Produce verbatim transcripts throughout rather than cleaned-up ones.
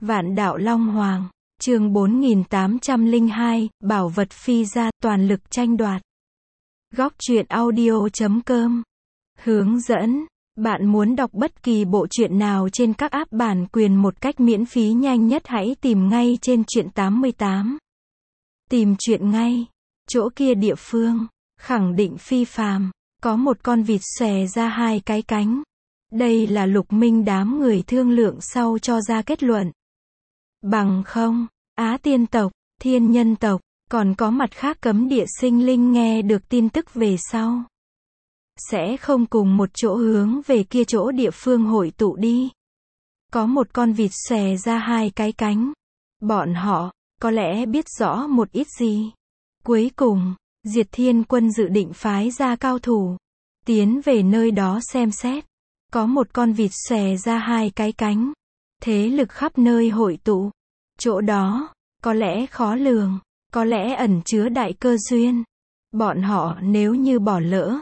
Vạn đạo Long Hoàng, chương bốn nghìn tám trăm lẻ hai, bảo vật phi ra, toàn lực tranh đoạt. Góc truyện audio chấm com. Hướng dẫn, bạn muốn đọc bất kỳ bộ truyện nào trên các app bản quyền một cách miễn phí nhanh nhất hãy tìm ngay trên truyện tám mươi tám. Tìm truyện ngay. Chỗ kia địa phương, khẳng định phi phàm, có một con vịt xòe ra hai cái cánh. Đây là Lục Minh đám người thương lượng sau cho ra kết luận. Bằng không, Á Tiên tộc, Thiên Nhân tộc, còn có mặt khác cấm địa sinh linh nghe được tin tức về sau, sẽ không cùng một chỗ hướng về kia chỗ địa phương hội tụ đi. Có một con vịt xòe ra hai cái cánh. Bọn họ, có lẽ biết rõ một ít gì. Cuối cùng, Diệt Thiên Quân dự định phái ra cao thủ, tiến về nơi đó xem xét. Có một con vịt xòe ra hai cái cánh. Thế lực khắp nơi hội tụ. Chỗ đó, có lẽ khó lường, có lẽ ẩn chứa đại cơ duyên. Bọn họ nếu như bỏ lỡ,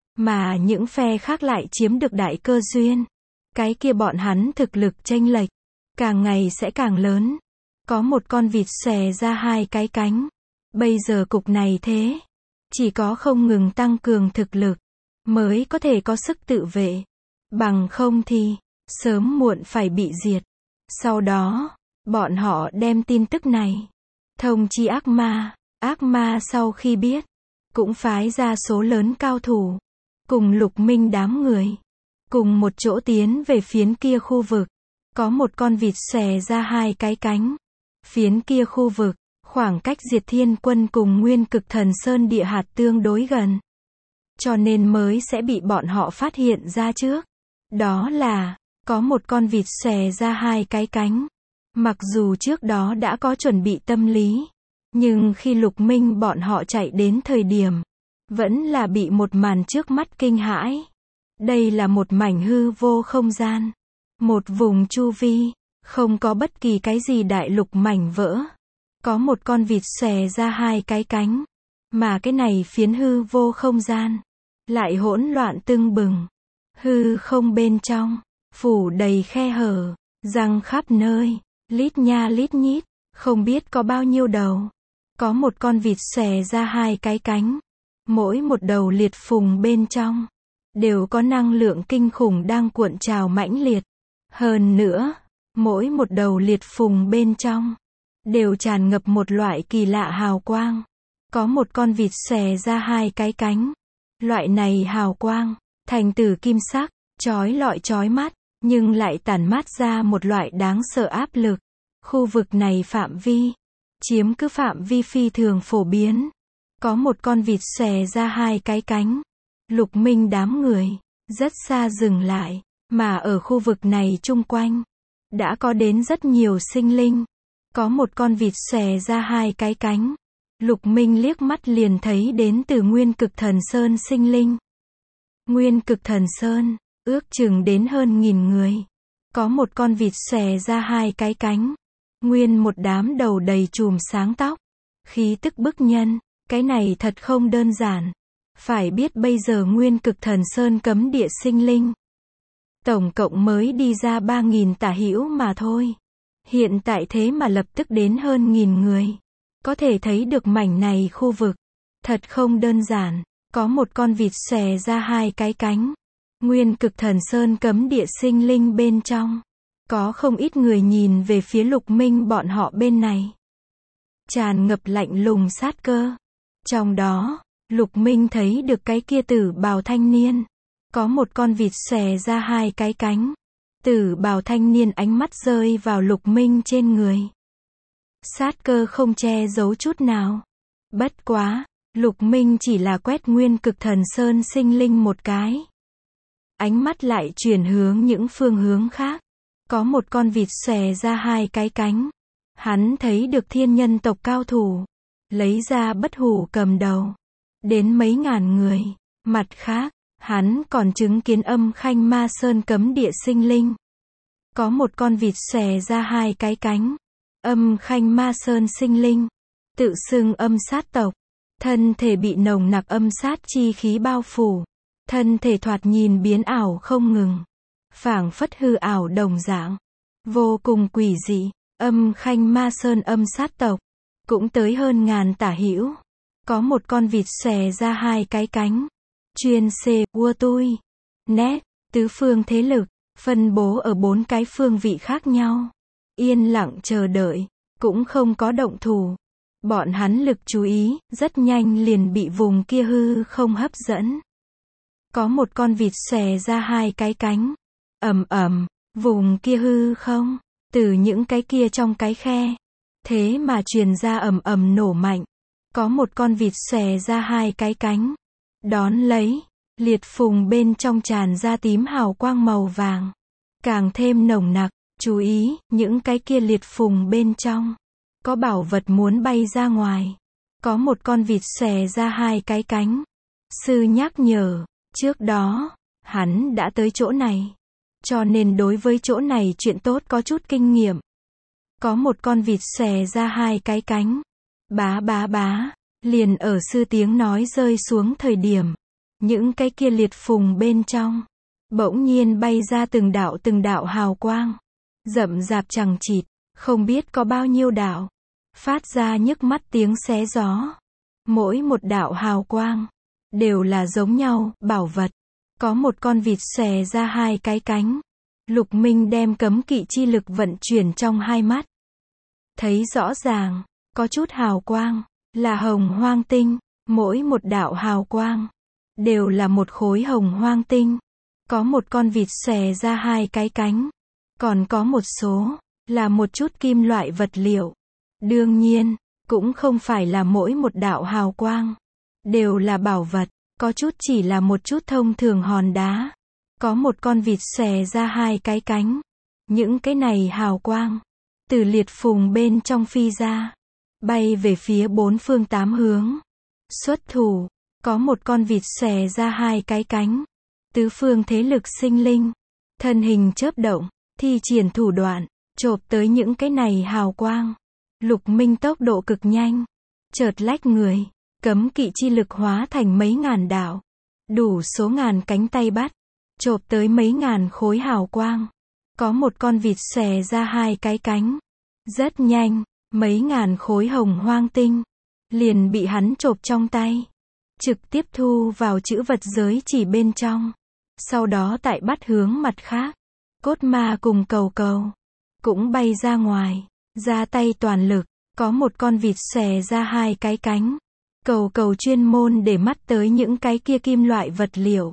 mà những phe khác lại chiếm được đại cơ duyên, cái kia bọn hắn thực lực chênh lệch, càng ngày sẽ càng lớn. Có một con vịt xòe ra hai cái cánh. Bây giờ cục này thế, chỉ có không ngừng tăng cường thực lực, mới có thể có sức tự vệ. Bằng không thì, sớm muộn phải bị diệt. Sau đó, bọn họ đem tin tức này thông chi ác ma. Ác ma sau khi biết, cũng phái ra số lớn cao thủ, cùng Lục Minh đám người, cùng một chỗ tiến về phiến kia khu vực. Có một con vịt xòe ra hai cái cánh. Phiến kia khu vực, khoảng cách Diệt Thiên Quân cùng Nguyên Cực Thần Sơn địa hạt tương đối gần, cho nên mới sẽ bị bọn họ phát hiện ra trước. Đó là, có một con vịt xòe ra hai cái cánh. Mặc dù trước đó đã có chuẩn bị tâm lý, nhưng khi Lục Minh bọn họ chạy đến thời điểm, vẫn là bị một màn trước mắt kinh hãi. Đây là một mảnh hư vô không gian, một vùng chu vi, không có bất kỳ cái gì đại lục mảnh vỡ. Có một con vịt xòe ra hai cái cánh, mà cái này phiến hư vô không gian lại hỗn loạn tưng bừng. Hư không bên trong, phủ đầy khe hở, răng khắp nơi, lít nha lít nhít, không biết có bao nhiêu đầu. Có một con vịt xòe ra hai cái cánh, mỗi một đầu liệt phùng bên trong, đều có năng lượng kinh khủng đang cuộn trào mãnh liệt. Hơn nữa, mỗi một đầu liệt phùng bên trong, đều tràn ngập một loại kỳ lạ hào quang. Có một con vịt xòe ra hai cái cánh. Loại này hào quang, thành từ kim sắc, chói lọi chói mắt, nhưng lại tản mát ra một loại đáng sợ áp lực. Khu vực này phạm vi, chiếm cứ phạm vi phi thường phổ biến. Có một con vịt xòe ra hai cái cánh. Lục Minh đám người, rất xa dừng lại, mà ở khu vực này chung quanh, đã có đến rất nhiều sinh linh. Có một con vịt xòe ra hai cái cánh. Lục Minh liếc mắt liền thấy đến từ Nguyên Cực Thần Sơn sinh linh. Nguyên Cực Thần Sơn, ước chừng đến hơn nghìn người. Có một con vịt xòe ra hai cái cánh. Nguyên một đám đầu đầy chùm sáng tóc. Khí tức bức nhân, cái này thật không đơn giản. Phải biết bây giờ Nguyên Cực Thần Sơn cấm địa sinh linh, tổng cộng mới đi ra ba nghìn tả hữu mà thôi. Hiện tại thế mà lập tức đến hơn nghìn người. Có thể thấy được mảnh này khu vực, thật không đơn giản. Có một con vịt xòe ra hai cái cánh. Nguyên Cực Thần Sơn cấm địa sinh linh bên trong, có không ít người nhìn về phía Lục Minh bọn họ bên này, tràn ngập lạnh lùng sát cơ. Trong đó, Lục Minh thấy được cái kia tử bào thanh niên. Có một con vịt xòe ra hai cái cánh. Tử bào thanh niên ánh mắt rơi vào Lục Minh trên người, sát cơ không che giấu chút nào. Bất quá, Lục Minh chỉ là quét Nguyên Cực Thần Sơn sinh linh một cái, ánh mắt lại chuyển hướng những phương hướng khác. Có một con vịt xòe ra hai cái cánh. Hắn thấy được Thiên Nhân tộc cao thủ, lấy ra bất hủ cầm đầu, đến mấy ngàn người. Mặt khác, hắn còn chứng kiến Âm Khanh Ma Sơn cấm địa sinh linh. Có một con vịt xòe ra hai cái cánh. Âm Khanh Ma Sơn sinh linh, tự xưng âm sát tộc, thân thể bị nồng nặc âm sát chi khí bao phủ, thân thể thoạt nhìn biến ảo không ngừng, phảng phất hư ảo đồng dạng, vô cùng quỷ dị. Âm Khanh Ma Sơn âm sát tộc, cũng tới hơn ngàn tả hữu. Có một con vịt xòe ra hai cái cánh. Chuyên xê, vua tui. Nét, tứ phương thế lực, phân bố ở bốn cái phương vị khác nhau. Yên lặng chờ đợi, cũng không có động thủ. Bọn hắn lực chú ý, rất nhanh liền bị vùng kia hư không hấp dẫn. Có một con vịt xòe ra hai cái cánh. Ầm ầm, vùng kia hư không, từ những cái kia trong cái khe, thế mà truyền ra ầm ầm nổ mạnh. Có một con vịt xòe ra hai cái cánh. Đón lấy, liệt phùng bên trong tràn ra tím hào quang màu vàng, càng thêm nồng nặc. Chú ý, những cái kia liệt phùng bên trong có bảo vật muốn bay ra ngoài. Có một con vịt xòe ra hai cái cánh. Sư nhắc nhở, trước đó, hắn đã tới chỗ này, cho nên đối với chỗ này chuyện tốt có chút kinh nghiệm. Có một con vịt xòe ra hai cái cánh. Bá bá bá, liền ở sư tiếng nói rơi xuống thời điểm, những cái kia liệt phùng bên trong bỗng nhiên bay ra từng đạo từng đạo hào quang, rậm rạp chằng chịt, không biết có bao nhiêu đạo, phát ra nhức mắt tiếng xé gió. Mỗi một đạo hào quang đều là giống nhau, bảo vật. Có một con vịt xòe ra hai cái cánh. Lục Minh đem cấm kỵ chi lực vận chuyển trong hai mắt, thấy rõ ràng, có chút hào quang là hồng hoang tinh, mỗi một đạo hào quang đều là một khối hồng hoang tinh. Có một con vịt xòe ra hai cái cánh, còn có một số là một chút kim loại vật liệu. Đương nhiên, cũng không phải là mỗi một đạo hào quang đều là bảo vật, có chút chỉ là một chút thông thường hòn đá. Có một con vịt xòe ra hai cái cánh. Những cái này hào quang từ liệt phùng bên trong phi ra, bay về phía bốn phương tám hướng. Xuất thủ, có một con vịt xòe ra hai cái cánh. Tứ phương thế lực sinh linh, thân hình chớp động, thi triển thủ đoạn, chộp tới những cái này hào quang. Lục Minh tốc độ cực nhanh, chợt lách người, cấm kỵ chi lực hóa thành mấy ngàn đạo, đủ số ngàn cánh tay bắt, chộp tới mấy ngàn khối hào quang. Có một con vịt xòe ra hai cái cánh. Rất nhanh, mấy ngàn khối hồng hoang tinh liền bị hắn chộp trong tay, trực tiếp thu vào trữ vật giới chỉ bên trong. Sau đó tại bắt hướng mặt khác, cốt ma cùng cầu cầu cũng bay ra ngoài, ra tay toàn lực. Có một con vịt xòe ra hai cái cánh. Cầu cầu chuyên môn để mắt tới những cái kia kim loại vật liệu.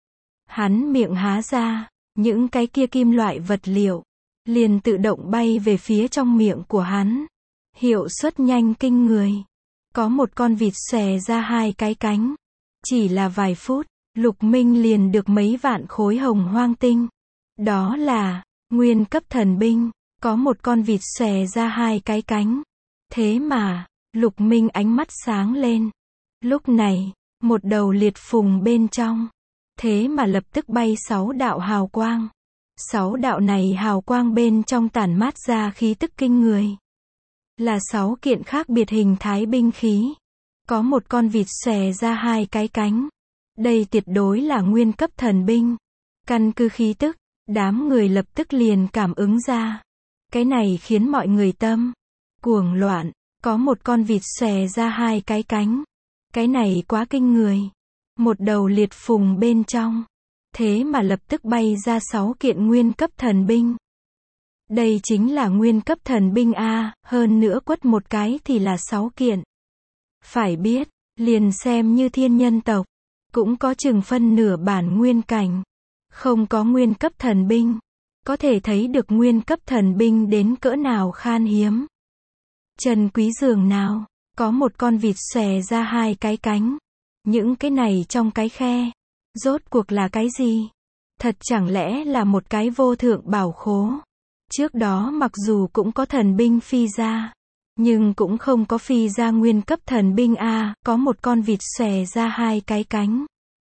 Hắn miệng há ra, những cái kia kim loại vật liệu liền tự động bay về phía trong miệng của hắn. Hiệu suất nhanh kinh người. Có một con vịt xòe ra hai cái cánh. Chỉ là vài phút, Lục Minh liền được mấy vạn khối hồng hoang tinh. Đó là nguyên cấp thần binh. Có một con vịt xòe ra hai cái cánh. Thế mà, Lục Minh ánh mắt sáng lên. Lúc này, một đầu liệt phùng bên trong, thế mà lập tức bay sáu đạo hào quang. Sáu đạo này hào quang bên trong tản mát ra khí tức kinh người. Là sáu kiện khác biệt hình thái binh khí. Có một con vịt xòe ra hai cái cánh. Đây tuyệt đối là nguyên cấp thần binh. Căn cứ khí tức, đám người lập tức liền cảm ứng ra. Cái này khiến mọi người tâm cuồng loạn. Có một con vịt xòe ra hai cái cánh. Cái này quá kinh người. Một đầu liệt phùng bên trong, thế mà lập tức bay ra sáu kiện nguyên cấp thần binh. Đây chính là nguyên cấp thần binh a, hơn nữa quất một cái thì là sáu kiện. Phải biết, liền xem như thiên nhân tộc, cũng có chừng phân nửa bản nguyên cảnh. Không có nguyên cấp thần binh, có thể thấy được nguyên cấp thần binh đến cỡ nào khan hiếm. Trần quý giường nào, có một con vịt xòe ra hai cái cánh. Những cái này trong cái khe, rốt cuộc là cái gì? Thật chẳng lẽ là một cái vô thượng bảo khố? Trước đó mặc dù cũng có thần binh phi ra, nhưng cũng không có phi ra nguyên cấp thần binh a, có một con vịt xòe ra hai cái cánh.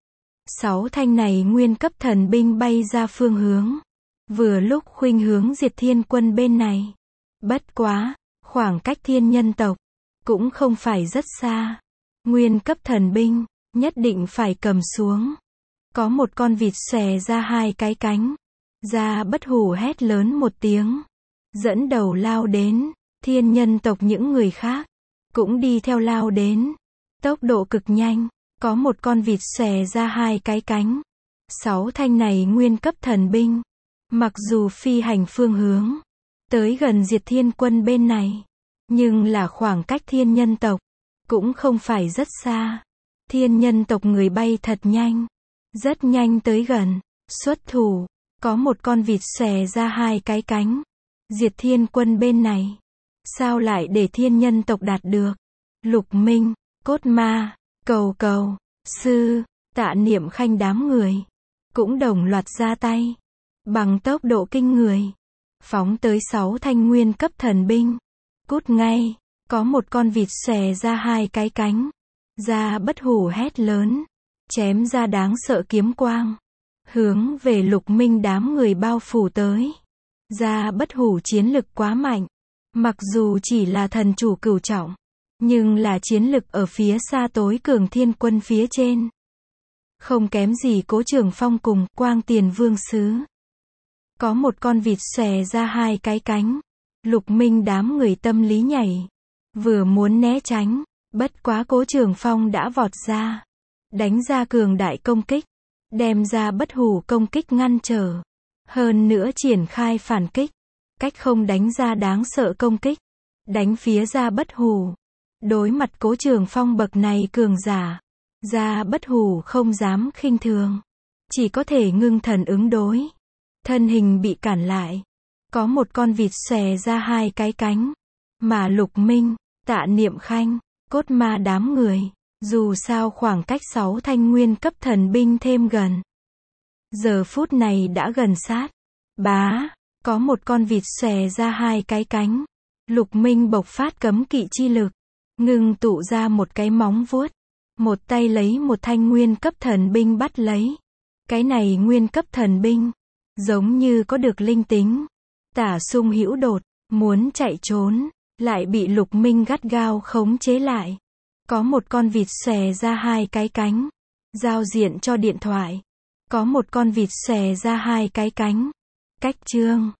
Sáu thanh này nguyên cấp thần binh bay ra phương hướng, vừa lúc khuynh hướng Diệt Thiên Quân bên này. Bất quá, khoảng cách thiên nhân tộc cũng không phải rất xa. Nguyên cấp thần binh nhất định phải cầm xuống. Có một con vịt xòe ra hai cái cánh. Ra Bất Hủ hét lớn một tiếng, dẫn đầu lao đến. Thiên nhân tộc những người khác cũng đi theo lao đến. Tốc độ cực nhanh, có một con vịt xòe ra hai cái cánh. Sáu thanh này nguyên cấp thần binh. Mặc dù phi hành phương hướng tới gần Diệt Thiên Quân bên này, nhưng là khoảng cách thiên nhân tộc cũng không phải rất xa. Thiên nhân tộc người bay thật nhanh, rất nhanh tới gần, xuất thủ, có một con vịt xòe ra hai cái cánh. Diệt Thiên Quân bên này, sao lại để thiên nhân tộc đạt được? Lục Minh, Cốt Ma, Cầu Cầu, Sư, Tạ Niệm Khanh đám người cũng đồng loạt ra tay, bằng tốc độ kinh người, phóng tới sáu thanh nguyên cấp thần binh. Cút ngay, có một con vịt xòe ra hai cái cánh. Ra Bất Hủ hét lớn, chém ra đáng sợ kiếm quang, hướng về Lục Minh đám người bao phủ tới. Ra Bất Hủ chiến lực quá mạnh, mặc dù chỉ là thần chủ cửu trọng, nhưng là chiến lực ở phía xa tối cường thiên quân phía trên. Không kém gì Cố Trường Phong cùng Quang Tiền Vương Sứ. Có một con vịt xòe ra hai cái cánh. Lục Minh đám người tâm lý nhảy, vừa muốn né tránh, bất quá Cố Trường Phong đã vọt ra, đánh ra cường đại công kích, đem Ra Bất Hủ công kích ngăn trở, hơn nữa triển khai phản kích, cách không đánh ra đáng sợ công kích, đánh phía Ra Bất Hủ. Đối mặt Cố Trường Phong bậc này cường giả, Ra Bất Hủ không dám khinh thường, chỉ có thể ngưng thần ứng đối. Thân hình bị cản lại, có một con vịt xòe ra hai cái cánh, mà Lục Minh, Tạ Niệm Khanh, Cốt Ma đám người, dù sao khoảng cách sáu thanh nguyên cấp thần binh thêm gần. Giờ phút này đã gần sát. Bá, có một con vịt xòe ra hai cái cánh. Lục Minh bộc phát cấm kỵ chi lực, ngưng tụ ra một cái móng vuốt, một tay lấy một thanh nguyên cấp thần binh bắt lấy. Cái này nguyên cấp thần binh, giống như có được linh tính. Tả Sung Hữu đột, muốn chạy trốn, lại bị Lục Minh gắt gao khống chế lại. Có một con vịt xòe ra hai cái cánh, giao diện cho điện thoại. Có một con vịt xòe ra hai cái cánh. Cách chương